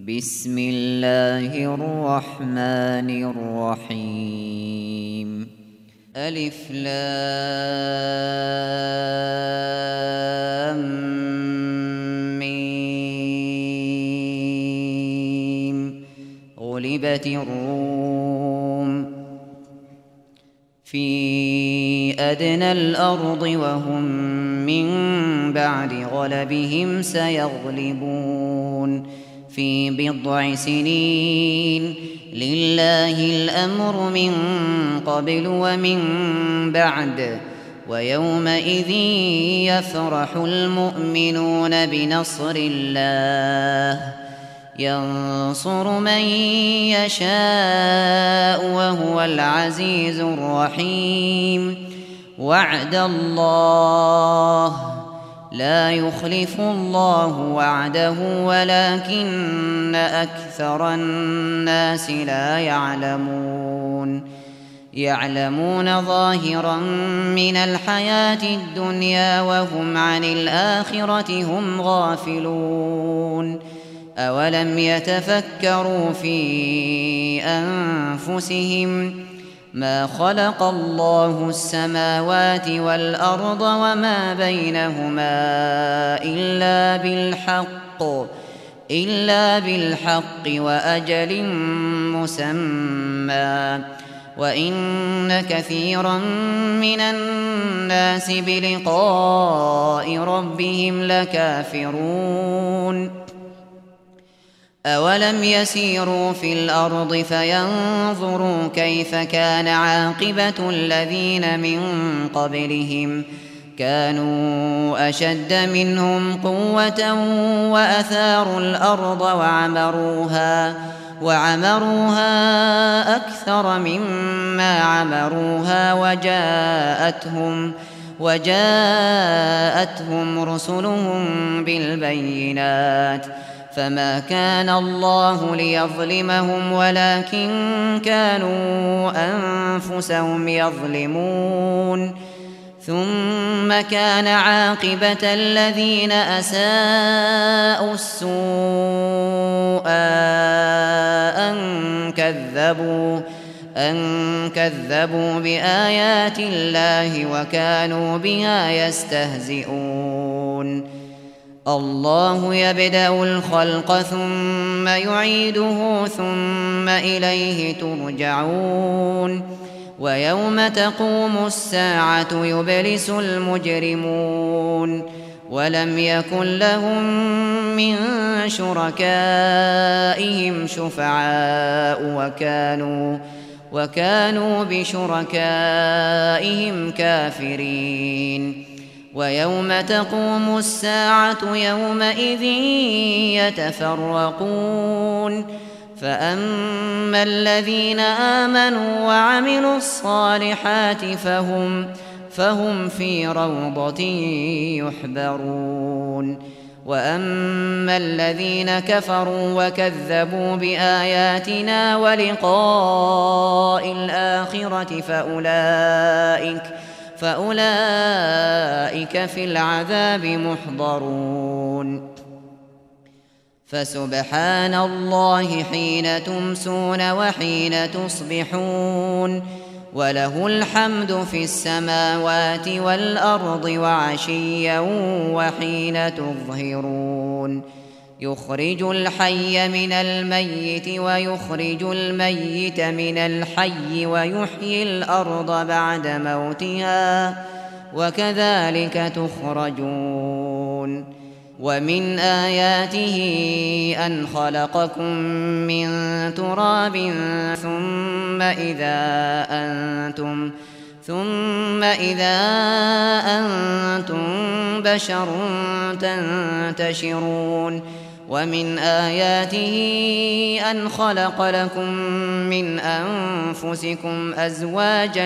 بسم الله الرحمن الرحيم. ألف لام ميم. غلبت الروم في أدنى الأرض وهم من بعد غلبهم سيغلبون في بضع سنين. لله الأمر من قبل ومن بعد، ويومئذ يفرح المؤمنون بنصر الله ينصر من يشاء وهو العزيز الرحيم. وعد الله لا يخلف الله وعده ولكن أكثر الناس لا يعلمون ظاهرا من الحياة الدنيا وهم عن الآخرة هم غافلون. أولم يتفكروا في أنفسهم ما خلق الله السماوات والأرض وما بينهما إلا بالحق وأجل مسمى، وإن كثيرا من الناس بلقاء ربهم لكافرون. أولم يسيروا في الأرض فينظروا كيف كان عاقبة الذين من قبلهم كانوا أشد منهم قوة وأثاروا الأرض وعمروها أكثر مما عمروها وجاءتهم رسلهم بالبينات، فما كان الله ليظلمهم ولكن كانوا أنفسهم يظلمون. ثم كان عاقبة الذين أساءوا السوء أن كذبوا بآيات الله وكانوا بها يستهزئون. الله يبدأ الخلق ثم يعيده ثم إليه ترجعون. ويوم تقوم الساعة يبلس المجرمون ولم يكن لهم من شركائهم شفعاء وكانوا بشركائهم كافرين. ويوم تقوم الساعة يومئذ يتفرقون، فأما الذين آمنوا وعملوا الصالحات فهم في روضة يحبرون. وأما الذين كفروا وكذبوا بآياتنا ولقاء الآخرة فأولئك في العذاب محضرون. فسبحان الله حين تمسون وحين تصبحون، وله الحمد في السماوات والأرض وعشيا وحين تظهرون. يخرج الحي من الميت ويخرج الميت من الحي ويحيي الأرض بعد موتها وكذلك تخرجون. ومن آياته أن خلقكم من تراب ثم إذا أنتم بشر تنتشرون. ومن آياته أن خلق لكم من أنفسكم أزواجا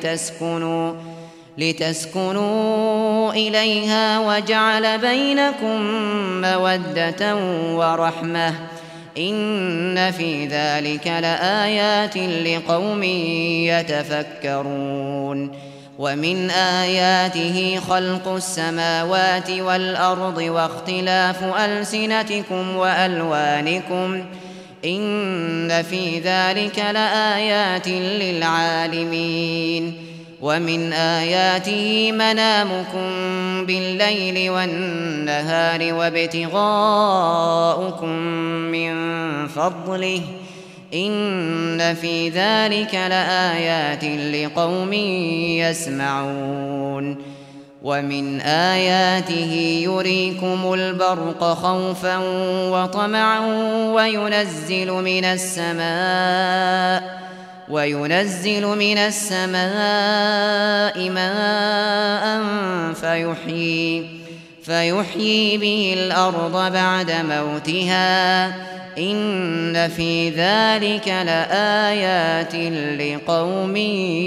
لتسكنوا إليها وجعل بينكم مودة ورحمة، إن في ذلك لآيات لقوم يتفكرون. ومن آياته خلق السماوات والأرض واختلاف ألسنتكم وألوانكم إن في ذلك لآيات للعالمين ومن آياته منامكم بالليل والنهار وابتغاؤكم من فضله إن في ذلك لآيات لقوم يسمعون ومن آياته يريكم البرق خوفا وطمعا وينزل من السماء ماء فيحيي به الأرض بعد موتها إن في ذلك لآيات لقوم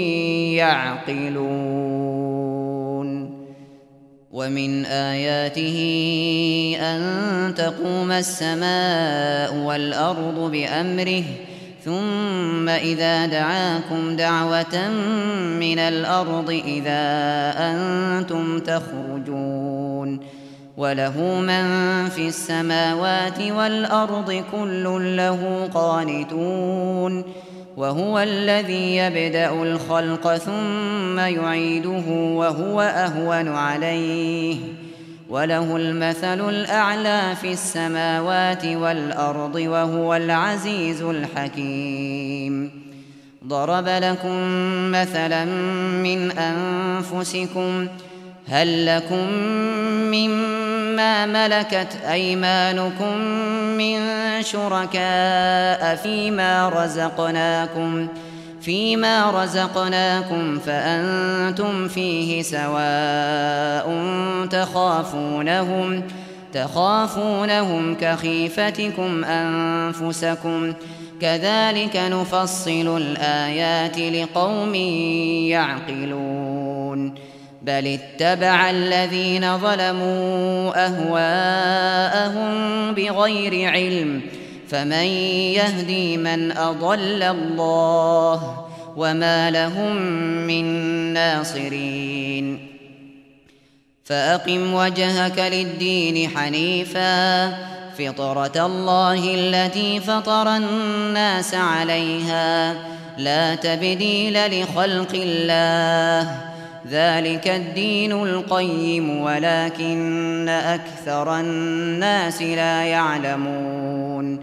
يعقلون ومن آياته أن تقوم السماء والأرض بأمره ثم إذا دعاكم دعوة من الأرض إذا أنتم تخرجون وله من في السماوات والأرض كل له قانتون وهو الذي يبدأ الخلق ثم يعيده وهو أهون عليه وله المثل الأعلى في السماوات والأرض وهو العزيز الحكيم ضرب لكم مثلا من أنفسكم هل لكم مما ملكت أيمانكم من شركاء فيما رزقناكم فأنتم فيه سواء تخافونهم كخيفتكم أنفسكم كذلك نفصل الآيات لقوم يعقلون بل اتبع الذين ظلموا أهواءهم بغير علم فمن يهدي من أضل الله وما لهم من ناصرين فأقم وجهك للدين حنيفا فطرة الله التي فطر الناس عليها لا تبديل لخلق الله ذلك الدين القيم ولكن أكثر الناس لا يعلمون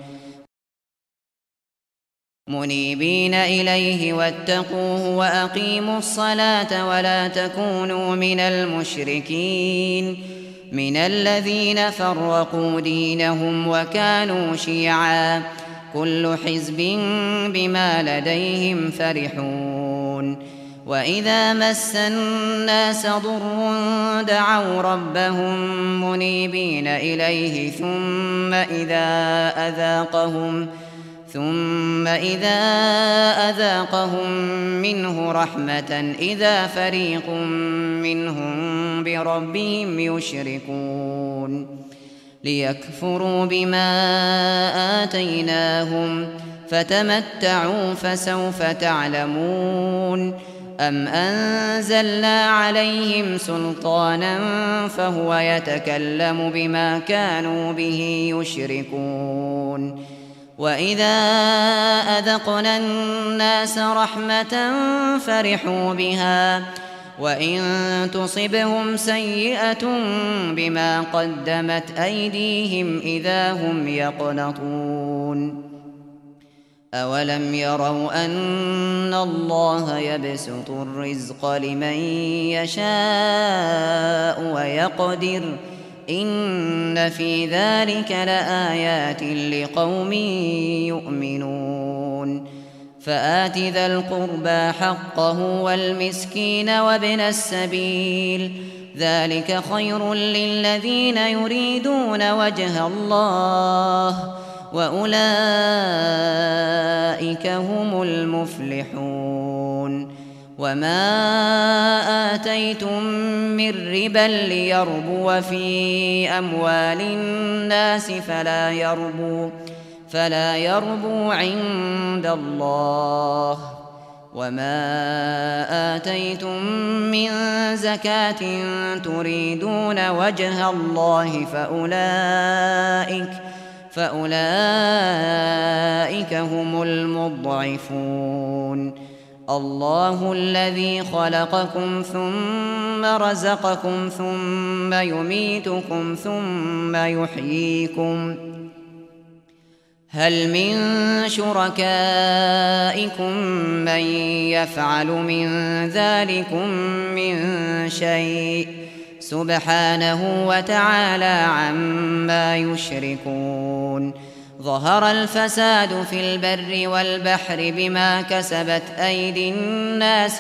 منيبين إليه واتقوه وأقيموا الصلاة ولا تكونوا من المشركين من الذين فرقوا دينهم وكانوا شيعا كل حزب بما لديهم فرحون وإذا مس الناس ضر دعوا ربهم منيبين إليه ثم إذا أذاقهم منه رحمة إذا فريق منهم بربهم يشركون ليكفروا بما آتيناهم فتمتعوا فسوف تعلمون أم أنزلنا عليهم سلطانا فهو يتكلم بما كانوا به يشركون وإذا أذقنا الناس رحمة فرحوا بها وإن تصبهم سيئة بما قدمت أيديهم إذا هم يقنطون أولم يروا أن الله يبسط الرزق لمن يشاء ويقدر إن في ذلك لآيات لقوم يؤمنون فآت ذا القربى حقه والمسكين وابن السبيل ذلك خير للذين يريدون وجه الله وأولئك هم المفلحون وما آتيتم من ربا ليربو في أموال الناس فلا يربو عند الله وما آتيتم من زكاة تريدون وجه الله فأولئك هم المضعفون. الله الذي خلقكم ثم رزقكم ثم يميتكم ثم يحييكم. هل من شركائكم من يفعل من ذلكم من شيء؟ سبحانه وتعالى عما يشركون. ظهر الفساد في البر والبحر بما كسبت أيدي الناس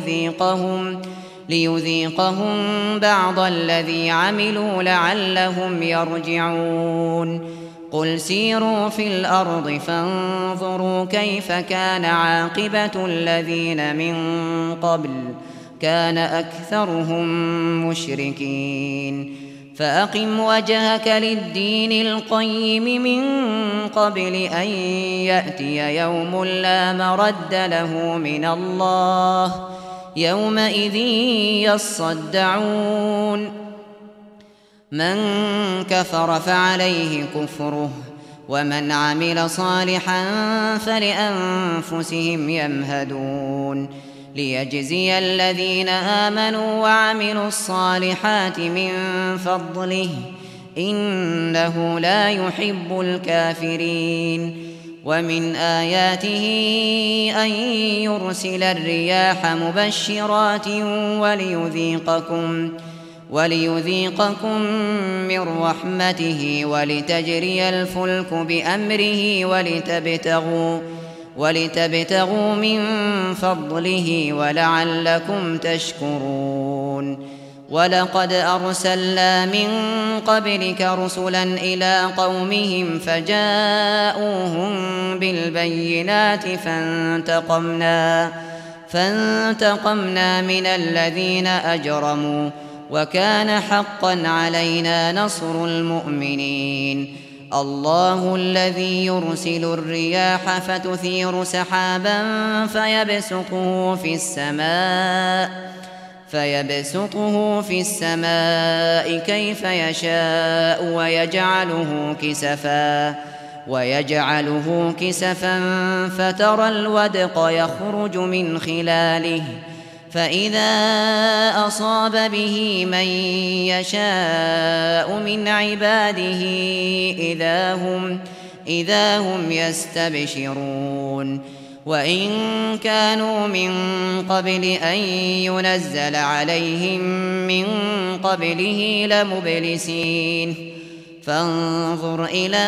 ليذيقهم بعض الذي عملوا لعلهم يرجعون. قل سيروا في الأرض فانظروا كيف كان عاقبة الذين من قبل كان أكثرهم مشركين. فأقم وجهك للدين القيم من قبل أن يأتي يوم لا مرد له من الله يومئذ يصدعون. من كفر فعليه كفره ومن عمل صالحا فلأنفسهم يمهدون. ليجزي الذين آمنوا وعملوا الصالحات من فضله إنه لا يحب الكافرين. ومن آياته أن يرسل الرياح مبشرات وليذيقكم من رحمته ولتجري الفلك بأمره ولتبتغوا من فضله ولعلكم تشكرون. ولقد أرسلنا من قبلك رسلا إلى قومهم فجاءوهم بالبينات فانتقمنا من الذين أجرموا وكان حقا علينا نصر المؤمنين. الله الذي يرسل الرياح فتثير سحابا فيبسطه في السماء كيف يشاء ويجعله كسفا فترى الودق يخرج من خلاله فإذا أصاب به من يشاء من عباده إذا هم يستبشرون. وإن كانوا من قبل أن ينزل عليهم من قبله لمبلسين. فانظر إلى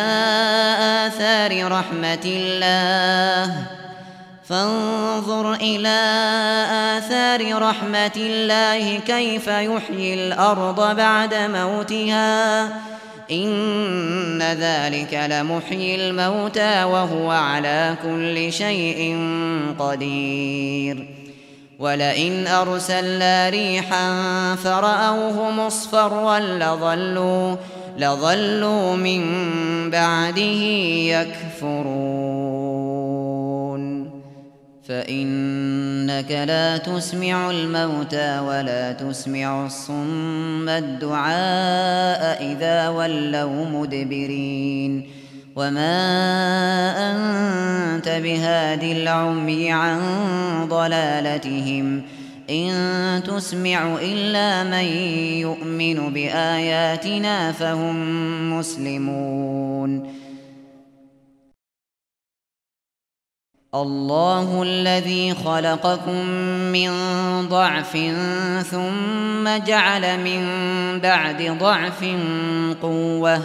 آثار رحمة الله كيف يحيي الأرض بعد موتها إن ذلك لمحيي الموتى وهو على كل شيء قدير. ولئن أرسلنا ريحا فرأوه مصفرا لظلوا من بعده يكفرون. فإنك لا تسمع الموتى ولا تسمع الصم الدعاء إذا ولوا مدبرين. وما أنت بهاد العمي عن ضلالتهم إن تسمع إلا من يؤمن بآياتنا فهم مسلمون. الله الذي خلقكم من ضعف ثم جعل من بعد ضعف قوة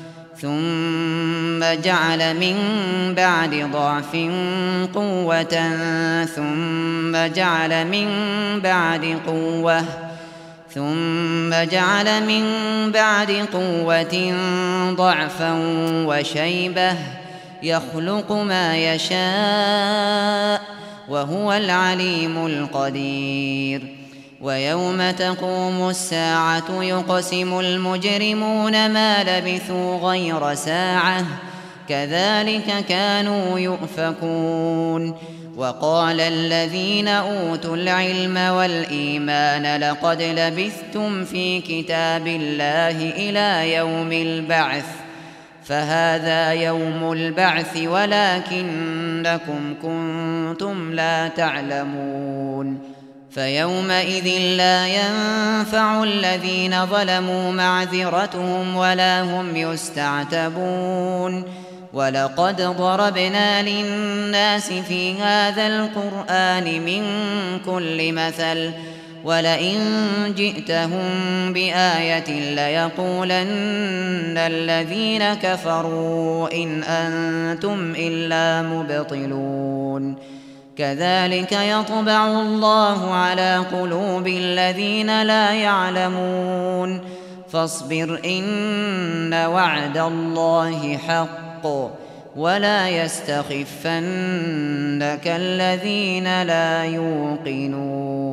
ثم جعل من بعد ضعف قوة ثم جعل من بعد قوة ضعفا وشيبة يخلق ما يشاء وهو العليم القدير. ويوم تقوم الساعة يقسم المجرمون ما لبثوا غير ساعة كذلك كانوا يؤفكون. وقال الذين أوتوا العلم والإيمان لقد لبثتم في كتاب الله إلى يوم البعث فهذا يوم البعث ولكنكم كنتم لا تعلمون فيومئذ لا ينفع الذين ظلموا معذرتهم ولا هم يستعتبون ولقد ضربنا للناس في هذا القرآن من كل مثل ولئن جئتهم بآية ليقولن الذين كفروا إن أنتم إلا مبطلون كذلك يطبع الله على قلوب الذين لا يعلمون فاصبر إن وعد الله حق ولا يستخفنك الذين لا يوقنون